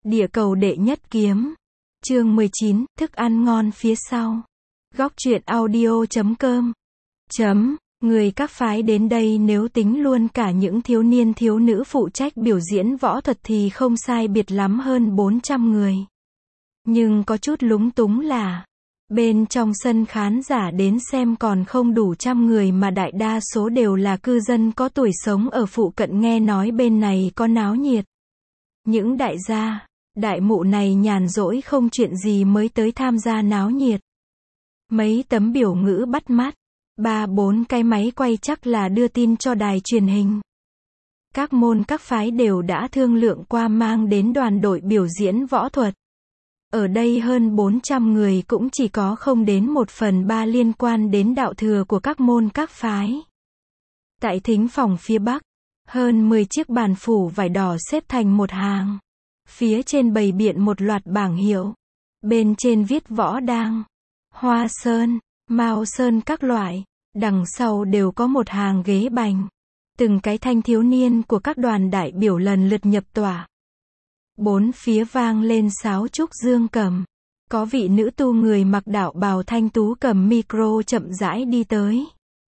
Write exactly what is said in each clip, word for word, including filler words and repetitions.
Địa cầu đệ nhất kiếm. Chương mười chín, thức ăn ngon phía sau. Góc truyện audio chấm com. Chấm, người các phái đến đây nếu tính luôn cả những thiếu niên thiếu nữ phụ trách biểu diễn võ thuật thì không sai biệt lắm hơn bốn trăm người. Nhưng có chút lúng túng là, bên trong sân khán giả đến xem còn không đủ trăm người mà đại đa số đều là cư dân có tuổi sống ở phụ cận nghe nói bên này có náo nhiệt. Những đại gia, đại mụ này nhàn rỗi không chuyện gì mới tới tham gia náo nhiệt. Mấy tấm biểu ngữ bắt mắt, ba bốn cái máy quay chắc là đưa tin cho đài truyền hình. Các môn các phái đều đã thương lượng qua mang đến đoàn đội biểu diễn võ thuật. Ở đây hơn bốn trăm người cũng chỉ có không đến một phần ba liên quan đến đạo thừa của các môn các phái. Tại thính phòng phía bắc, hơn mười chiếc bàn phủ vải đỏ xếp thành một hàng. Phía trên bày biện một loạt bảng hiệu. Bên trên viết võ đang, hoa sơn, mao sơn các loại. Đằng sau đều có một hàng ghế bành. Từng cái thanh thiếu niên của các đoàn đại biểu lần lượt nhập tòa. Bốn phía vang lên sáo trúc dương cầm. Có vị nữ tu người mặc đạo bào thanh tú cầm micro chậm rãi đi tới.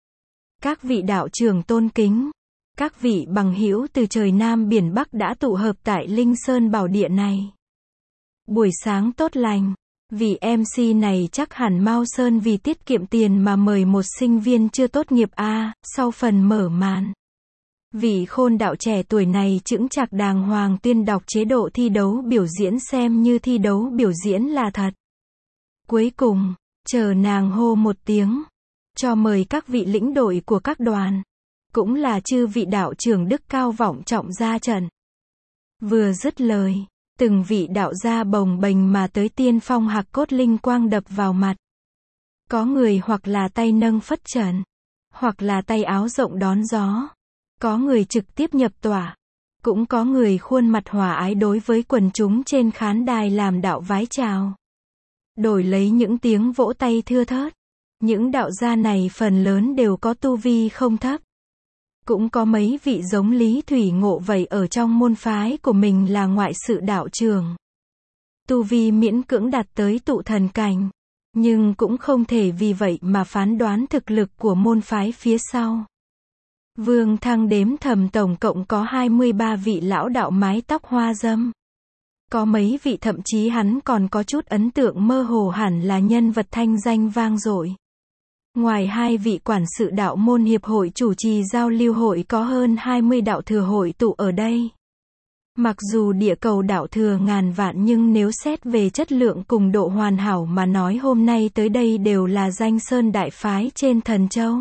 Các vị đạo trưởng tôn kính, các vị bằng hữu từ trời Nam biển Bắc đã tụ hợp tại Linh Sơn Bảo Địa này. Buổi sáng tốt lành, vị em xê này chắc hẳn Mao Sơn vì tiết kiệm tiền mà mời một sinh viên chưa tốt nghiệp a. Sau phần mở màn, vị khôn đạo trẻ tuổi này chững chạc đàng hoàng tuyên đọc chế độ thi đấu biểu diễn xem như thi đấu biểu diễn là thật. Cuối cùng, chờ nàng hô một tiếng, cho mời các vị lĩnh đội của các đoàn, cũng là chư vị đạo trưởng đức cao vọng trọng ra trận. Vừa dứt lời, từng vị đạo gia bồng bềnh mà tới tiên phong hạc cốt linh quang đập vào mặt. Có người hoặc là tay nâng phất trần, hoặc là tay áo rộng đón gió. Có người trực tiếp nhập tòa, cũng có người khuôn mặt hòa ái đối với quần chúng trên khán đài làm đạo vái chào. Đổi lấy những tiếng vỗ tay thưa thớt. Những đạo gia này phần lớn đều có tu vi không thấp. Cũng có mấy vị giống Lý Thủy Ngộ vậy ở trong môn phái của mình là ngoại sự đạo trưởng. Tu vi miễn cưỡng đạt tới tụ thần cảnh. Nhưng cũng không thể vì vậy mà phán đoán thực lực của môn phái phía sau. Vương Thăng đếm thầm tổng cộng có hai mươi ba vị lão đạo mái tóc hoa dâm. Có mấy vị thậm chí hắn còn có chút ấn tượng mơ hồ hẳn là nhân vật thanh danh vang dội. Ngoài hai vị quản sự đạo môn hiệp hội chủ trì giao lưu hội có hơn hai mươi đạo thừa hội tụ ở đây. Mặc dù địa cầu đạo thừa ngàn vạn nhưng nếu xét về chất lượng cùng độ hoàn hảo mà nói hôm nay tới đây đều là danh sơn đại phái trên Thần Châu.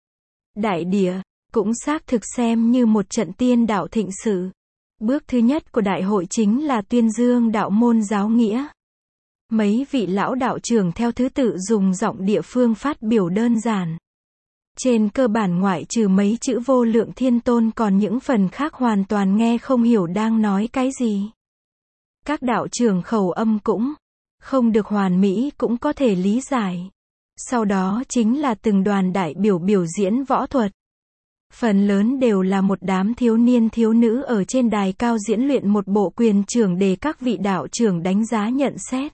Đại địa, cũng xác thực xem như một trận tiên đạo thịnh sự. Bước thứ nhất của đại hội chính là tuyên dương đạo môn giáo nghĩa. Mấy vị lão đạo trưởng theo thứ tự dùng giọng địa phương phát biểu đơn giản. Trên cơ bản ngoại trừ mấy chữ vô lượng thiên tôn còn những phần khác hoàn toàn nghe không hiểu đang nói cái gì. Các đạo trưởng khẩu âm cũng không được hoàn mỹ cũng có thể lý giải. Sau đó chính là từng đoàn đại biểu biểu diễn võ thuật. Phần lớn đều là một đám thiếu niên thiếu nữ ở trên đài cao diễn luyện một bộ quyền trưởng để các vị đạo trưởng đánh giá nhận xét.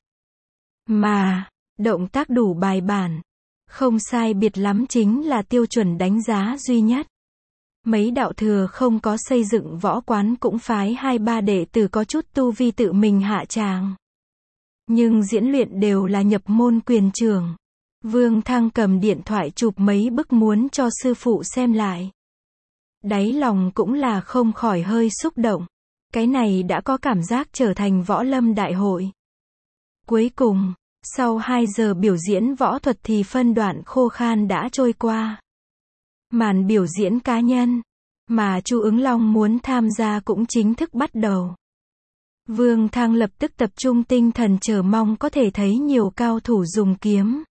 Mà, động tác đủ bài bản, không sai biệt lắm chính là tiêu chuẩn đánh giá duy nhất. Mấy đạo thừa không có xây dựng võ quán cũng phái hai ba đệ tử có chút tu vi tự mình hạ tràng. Nhưng diễn luyện đều là nhập môn quyền trưởng. Vương Thăng cầm điện thoại chụp mấy bức muốn cho sư phụ xem lại. Đáy lòng cũng là không khỏi hơi xúc động. Cái này đã có cảm giác trở thành võ lâm đại hội. Cuối cùng, sau hai giờ biểu diễn võ thuật thì phân đoạn khô khan đã trôi qua. Màn biểu diễn cá nhân, mà Chu Ứng Long muốn tham gia cũng chính thức bắt đầu. Vương Thăng lập tức tập trung tinh thần chờ mong có thể thấy nhiều cao thủ dùng kiếm.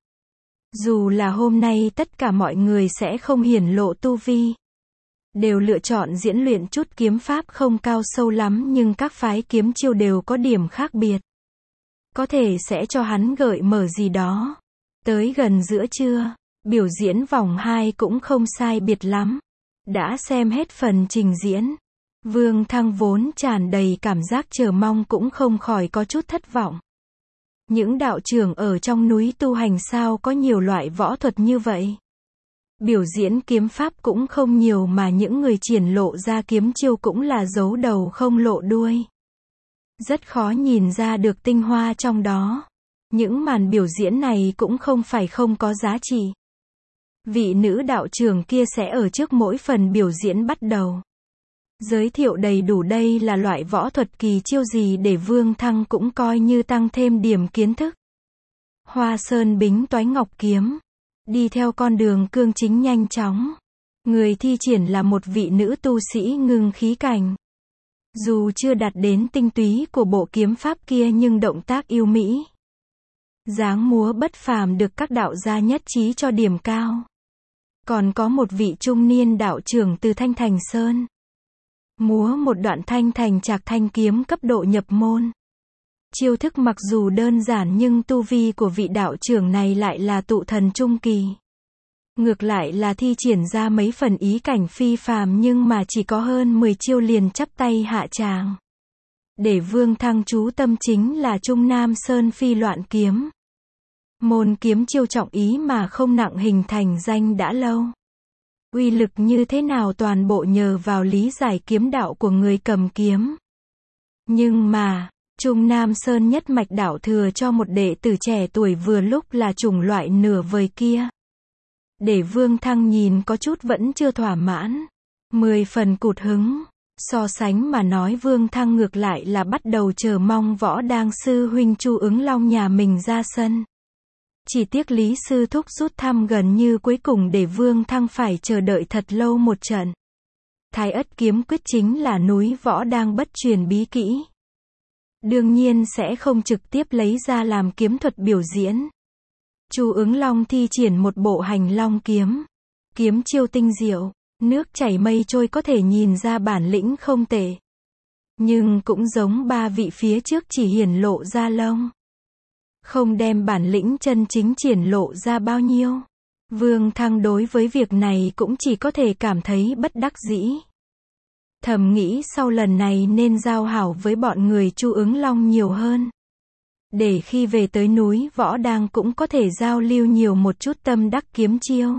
Dù là hôm nay tất cả mọi người sẽ không hiển lộ tu vi. Đều lựa chọn diễn luyện chút kiếm pháp không cao sâu lắm nhưng các phái kiếm chiêu đều có điểm khác biệt. Có thể sẽ cho hắn gợi mở gì đó. Tới gần giữa trưa, biểu diễn vòng hai cũng không sai biệt lắm. Đã xem hết phần trình diễn. Vương Thăng vốn tràn đầy cảm giác chờ mong cũng không khỏi có chút thất vọng. Những đạo trưởng ở trong núi tu hành sao có nhiều loại võ thuật như vậy? Biểu diễn kiếm pháp cũng không nhiều mà những người triển lộ ra kiếm chiêu cũng là giấu đầu không lộ đuôi. Rất khó nhìn ra được tinh hoa trong đó. Những màn biểu diễn này cũng không phải không có giá trị. Vị nữ đạo trưởng kia sẽ ở trước mỗi phần biểu diễn bắt đầu. Giới thiệu đầy đủ đây là loại võ thuật kỳ chiêu gì để Vương Thăng cũng coi như tăng thêm điểm kiến thức. Hoa sơn bính toái ngọc kiếm. Đi theo con đường cương chính nhanh chóng. Người thi triển là một vị nữ tu sĩ ngưng khí cảnh. Dù chưa đạt đến tinh túy của bộ kiếm pháp kia nhưng động tác yêu mỹ. Dáng múa bất phàm được các đạo gia nhất trí cho điểm cao. Còn có một vị trung niên đạo trưởng từ Thanh Thành Sơn. Múa một đoạn thanh thành trạc thanh kiếm cấp độ nhập môn. Chiêu thức mặc dù đơn giản nhưng tu vi của vị đạo trưởng này lại là tụ thần trung kỳ. Ngược lại là thi triển ra mấy phần ý cảnh phi phàm nhưng mà chỉ có hơn mười chiêu liền chắp tay hạ tràng. Để Vương Thăng chú tâm chính là Trung Nam Sơn phi loạn kiếm. Môn kiếm chiêu trọng ý mà không nặng hình thành danh đã lâu. Uy lực như thế nào toàn bộ nhờ vào lý giải kiếm đạo của người cầm kiếm. Nhưng mà, Trung Nam Sơn nhất mạch đạo thừa cho một đệ tử trẻ tuổi vừa lúc là chủng loại nửa vời kia. Để Vương Thăng nhìn có chút vẫn chưa thỏa mãn. Mười phần cụt hứng. So sánh mà nói Vương Thăng ngược lại là bắt đầu chờ mong Võ Đang sư huynh Chu Ứng Long nhà mình ra sân. Chỉ tiếc Lý sư thúc rút thăm gần như cuối cùng để Vương Thăng phải chờ đợi thật lâu một trận. Thái Ất kiếm quyết chính là núi Võ Đang bất truyền bí kỹ. Đương nhiên sẽ không trực tiếp lấy ra làm kiếm thuật biểu diễn. Chu Ứng Long thi triển một bộ hành long kiếm. Kiếm chiêu tinh diệu, nước chảy mây trôi có thể nhìn ra bản lĩnh không tệ. Nhưng cũng giống ba vị phía trước chỉ hiển lộ ra lông. Không đem bản lĩnh chân chính triển lộ ra bao nhiêu. Vương Thăng đối với việc này cũng chỉ có thể cảm thấy bất đắc dĩ. Thầm nghĩ sau lần này nên giao hảo với bọn người Chu Ứng Long nhiều hơn. Để khi về tới núi Võ Đang cũng có thể giao lưu nhiều một chút tâm đắc kiếm chiêu.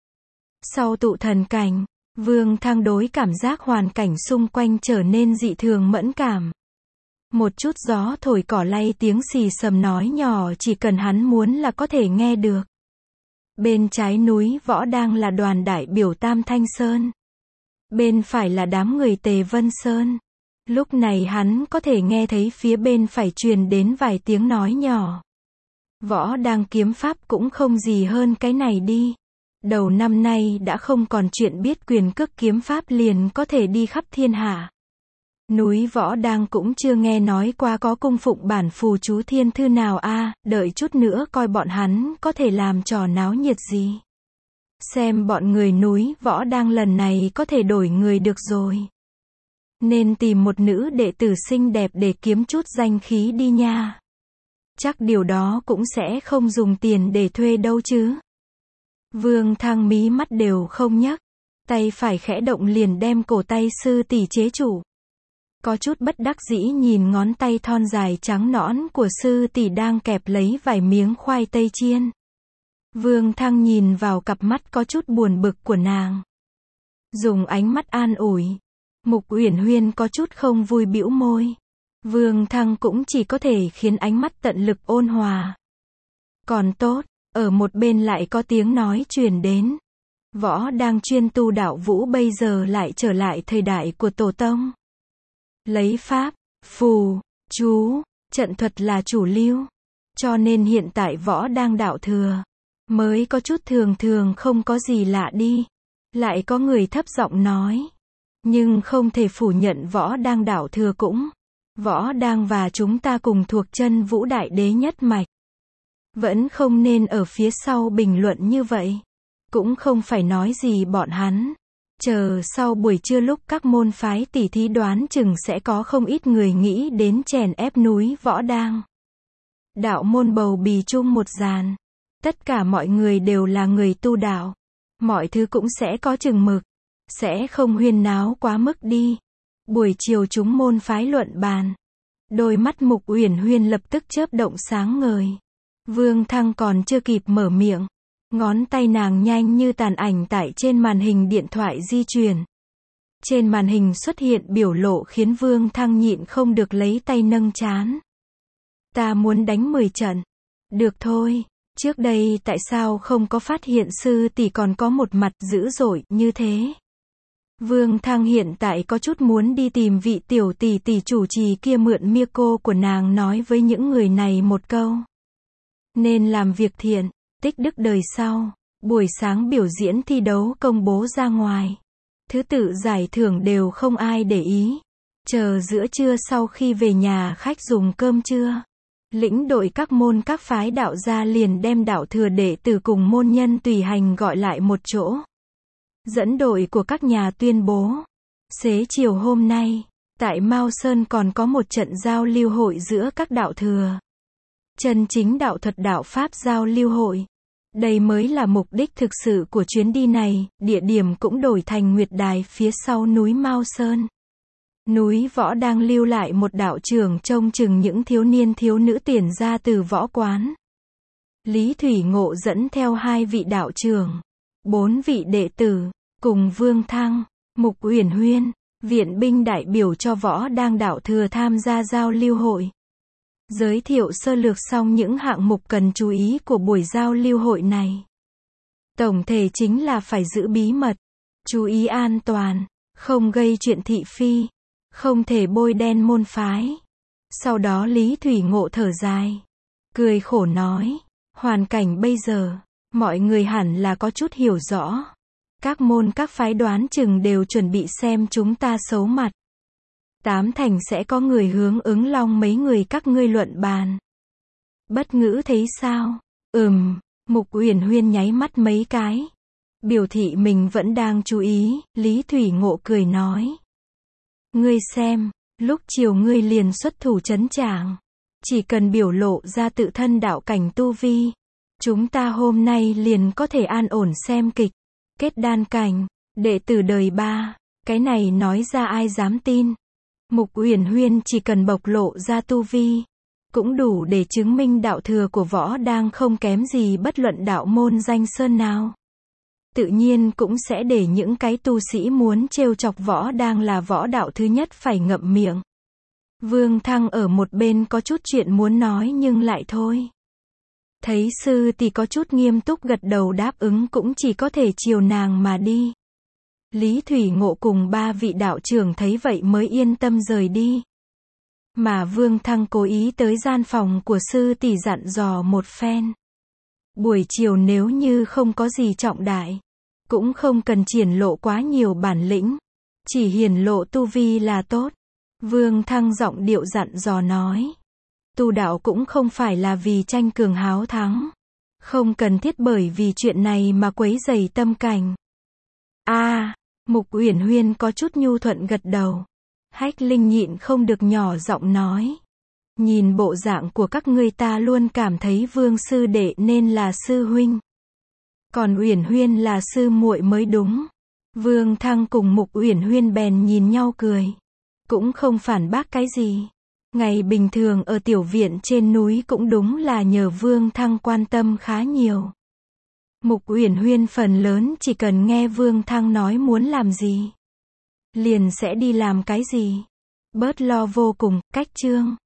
Sau tụ thần cảnh, Vương Thăng đối cảm giác hoàn cảnh xung quanh trở nên dị thường mẫn cảm. Một chút gió thổi cỏ lay tiếng xì xầm nói nhỏ chỉ cần hắn muốn là có thể nghe được. Bên trái núi Võ Đang là đoàn đại biểu Tam Thanh Sơn. Bên phải là đám người Tề Vân Sơn. Lúc này hắn có thể nghe thấy phía bên phải truyền đến vài tiếng nói nhỏ. Võ Đang kiếm pháp cũng không gì hơn cái này đi. Đầu năm nay đã không còn chuyện biết quyền cước kiếm pháp liền có thể đi khắp thiên hạ. Núi Võ Đang cũng chưa nghe nói qua có cung phụng bản phù chú thiên thư nào a, à, đợi chút nữa coi bọn hắn có thể làm trò náo nhiệt gì. Xem bọn người núi Võ Đang lần này có thể đổi người được rồi. Nên tìm một nữ đệ tử xinh đẹp để kiếm chút danh khí đi nha. Chắc điều đó cũng sẽ không dùng tiền để thuê đâu chứ. Vương Thăng mí mắt đều không nhấc. Tay phải khẽ động liền đem cổ tay sư tỷ chế chủ. Có chút bất đắc dĩ nhìn ngón tay thon dài trắng nõn của sư tỷ đang kẹp lấy vài miếng khoai tây chiên. Vương Thăng nhìn vào cặp mắt có chút buồn bực của nàng. Dùng ánh mắt an ủi. Mục Uyển Huyên có chút không vui bĩu môi. Vương Thăng cũng chỉ có thể khiến ánh mắt tận lực ôn hòa. Còn tốt, ở một bên lại có tiếng nói truyền đến. Võ Đang chuyên tu đạo vũ bây giờ lại trở lại thời đại của tổ tông. Lấy pháp, phù, chú, trận thuật là chủ lưu. Cho nên hiện tại Võ Đang đạo thừa. Mới có chút thường thường không có gì lạ đi. Lại có người thấp giọng nói. Nhưng không thể phủ nhận Võ Đang đạo thừa cũng. Võ Đang và chúng ta cùng thuộc chân vũ đại đế nhất mạch. Vẫn không nên ở phía sau bình luận như vậy. Cũng không phải nói gì bọn hắn. Chờ sau buổi trưa lúc các môn phái tỉ thí đoán chừng sẽ có không ít người nghĩ đến chèn ép núi Võ Đang. Đạo môn bầu bì chung một dàn. Tất cả mọi người đều là người tu đạo. Mọi thứ cũng sẽ có chừng mực. Sẽ không huyên náo quá mức đi. Buổi chiều chúng môn phái luận bàn. Đôi mắt Mục Uyển Huyên lập tức chớp động sáng ngời. Vương Thăng còn chưa kịp mở miệng, ngón tay nàng nhanh như tàn ảnh tại trên màn hình điện thoại di chuyển. Trên màn hình xuất hiện biểu lộ khiến Vương Thăng nhịn không được lấy tay nâng trán. Ta muốn đánh mười trận. Được thôi, trước đây tại sao không có phát hiện sư tỷ còn có một mặt dữ dội như thế? Vương Thăng hiện tại có chút muốn đi tìm vị tiểu tỷ tỷ chủ trì kia mượn micro của nàng nói với những người này một câu. Nên làm việc thiện, tích đức đời sau. Buổi sáng biểu diễn thi đấu công bố ra ngoài. Thứ tự giải thưởng đều không ai để ý. Chờ giữa trưa sau khi về nhà khách dùng cơm trưa, lĩnh đội các môn các phái đạo gia liền đem đạo thừa đệ tử cùng môn nhân tùy hành gọi lại một chỗ. Dẫn đội của các nhà tuyên bố, xế chiều hôm nay, tại Mao Sơn còn có một trận giao lưu hội giữa các đạo thừa. Chân chính đạo thuật đạo pháp giao lưu hội. Đây mới là mục đích thực sự của chuyến đi này, địa điểm cũng đổi thành Nguyệt Đài phía sau núi Mao Sơn. Núi Võ đang lưu lại một đạo trưởng trông chừng những thiếu niên thiếu nữ tiền ra từ võ quán. Lý Thủy Ngộ dẫn theo hai vị đạo trưởng, bốn vị đệ tử, cùng Vương Thăng, Mục Uyển Huyên, viện binh đại biểu cho võ đang đạo thừa tham gia giao lưu hội. Giới thiệu sơ lược xong những hạng mục cần chú ý của buổi giao lưu hội này. Tổng thể chính là phải giữ bí mật, chú ý an toàn, không gây chuyện thị phi, không thể bôi đen môn phái. Sau đó Lý Thủy Ngộ thở dài, cười khổ nói, hoàn cảnh bây giờ, mọi người hẳn là có chút hiểu rõ. Các môn các phái đoán chừng đều chuẩn bị xem chúng ta xấu mặt. Tám thành sẽ có người hướng ứng long mấy người các ngươi luận bàn. Bất ngữ thấy sao? Ừm, Mục Uyển Huyên nháy mắt mấy cái. Biểu thị mình vẫn đang chú ý, Lý Thủy Ngộ cười nói. Ngươi xem, lúc chiều ngươi liền xuất thủ trấn trảng. Chỉ cần biểu lộ ra tự thân đạo cảnh tu vi. Chúng ta hôm nay liền có thể an ổn xem kịch. Kết đan cảnh, đệ tử đời ba, cái này nói ra ai dám tin. Mục Uyển Huyên chỉ cần bộc lộ ra tu vi, cũng đủ để chứng minh đạo thừa của võ đang không kém gì bất luận đạo môn danh sơn nào. Tự nhiên cũng sẽ để những cái tu sĩ muốn trêu chọc võ đang là võ đạo thứ nhất phải ngậm miệng. Vương Thăng ở một bên có chút chuyện muốn nói nhưng lại thôi. Thấy sư thì có chút nghiêm túc gật đầu đáp ứng cũng chỉ có thể chiều nàng mà đi. Lý Thủy Ngộ cùng ba vị đạo trưởng thấy vậy mới yên tâm rời đi. Mà Vương Thăng cố ý tới gian phòng của sư tỷ dặn dò một phen. Buổi chiều nếu như không có gì trọng đại, cũng không cần triển lộ quá nhiều bản lĩnh, chỉ hiển lộ tu vi là tốt. Vương Thăng giọng điệu dặn dò nói. Tu đạo cũng không phải là vì tranh cường háo thắng. Không cần thiết bởi vì chuyện này mà quấy rầy tâm cảnh. A, à, Mục Uyển Huyên có chút nhu thuận gật đầu. Hách Linh nhịn không được nhỏ giọng nói. Nhìn bộ dạng của các ngươi ta luôn cảm thấy Vương sư đệ nên là sư huynh. Còn Uyển Huyên là sư muội mới đúng. Vương Thăng cùng Mục Uyển Huyên bèn nhìn nhau cười. Cũng không phản bác cái gì. Ngày bình thường ở tiểu viện trên núi cũng đúng là nhờ Vương Thăng quan tâm khá nhiều. Mục Uyển Huyên phần lớn chỉ cần nghe Vương Thăng nói muốn làm gì, liền sẽ đi làm cái gì. Bớt lo vô cùng, cách chương.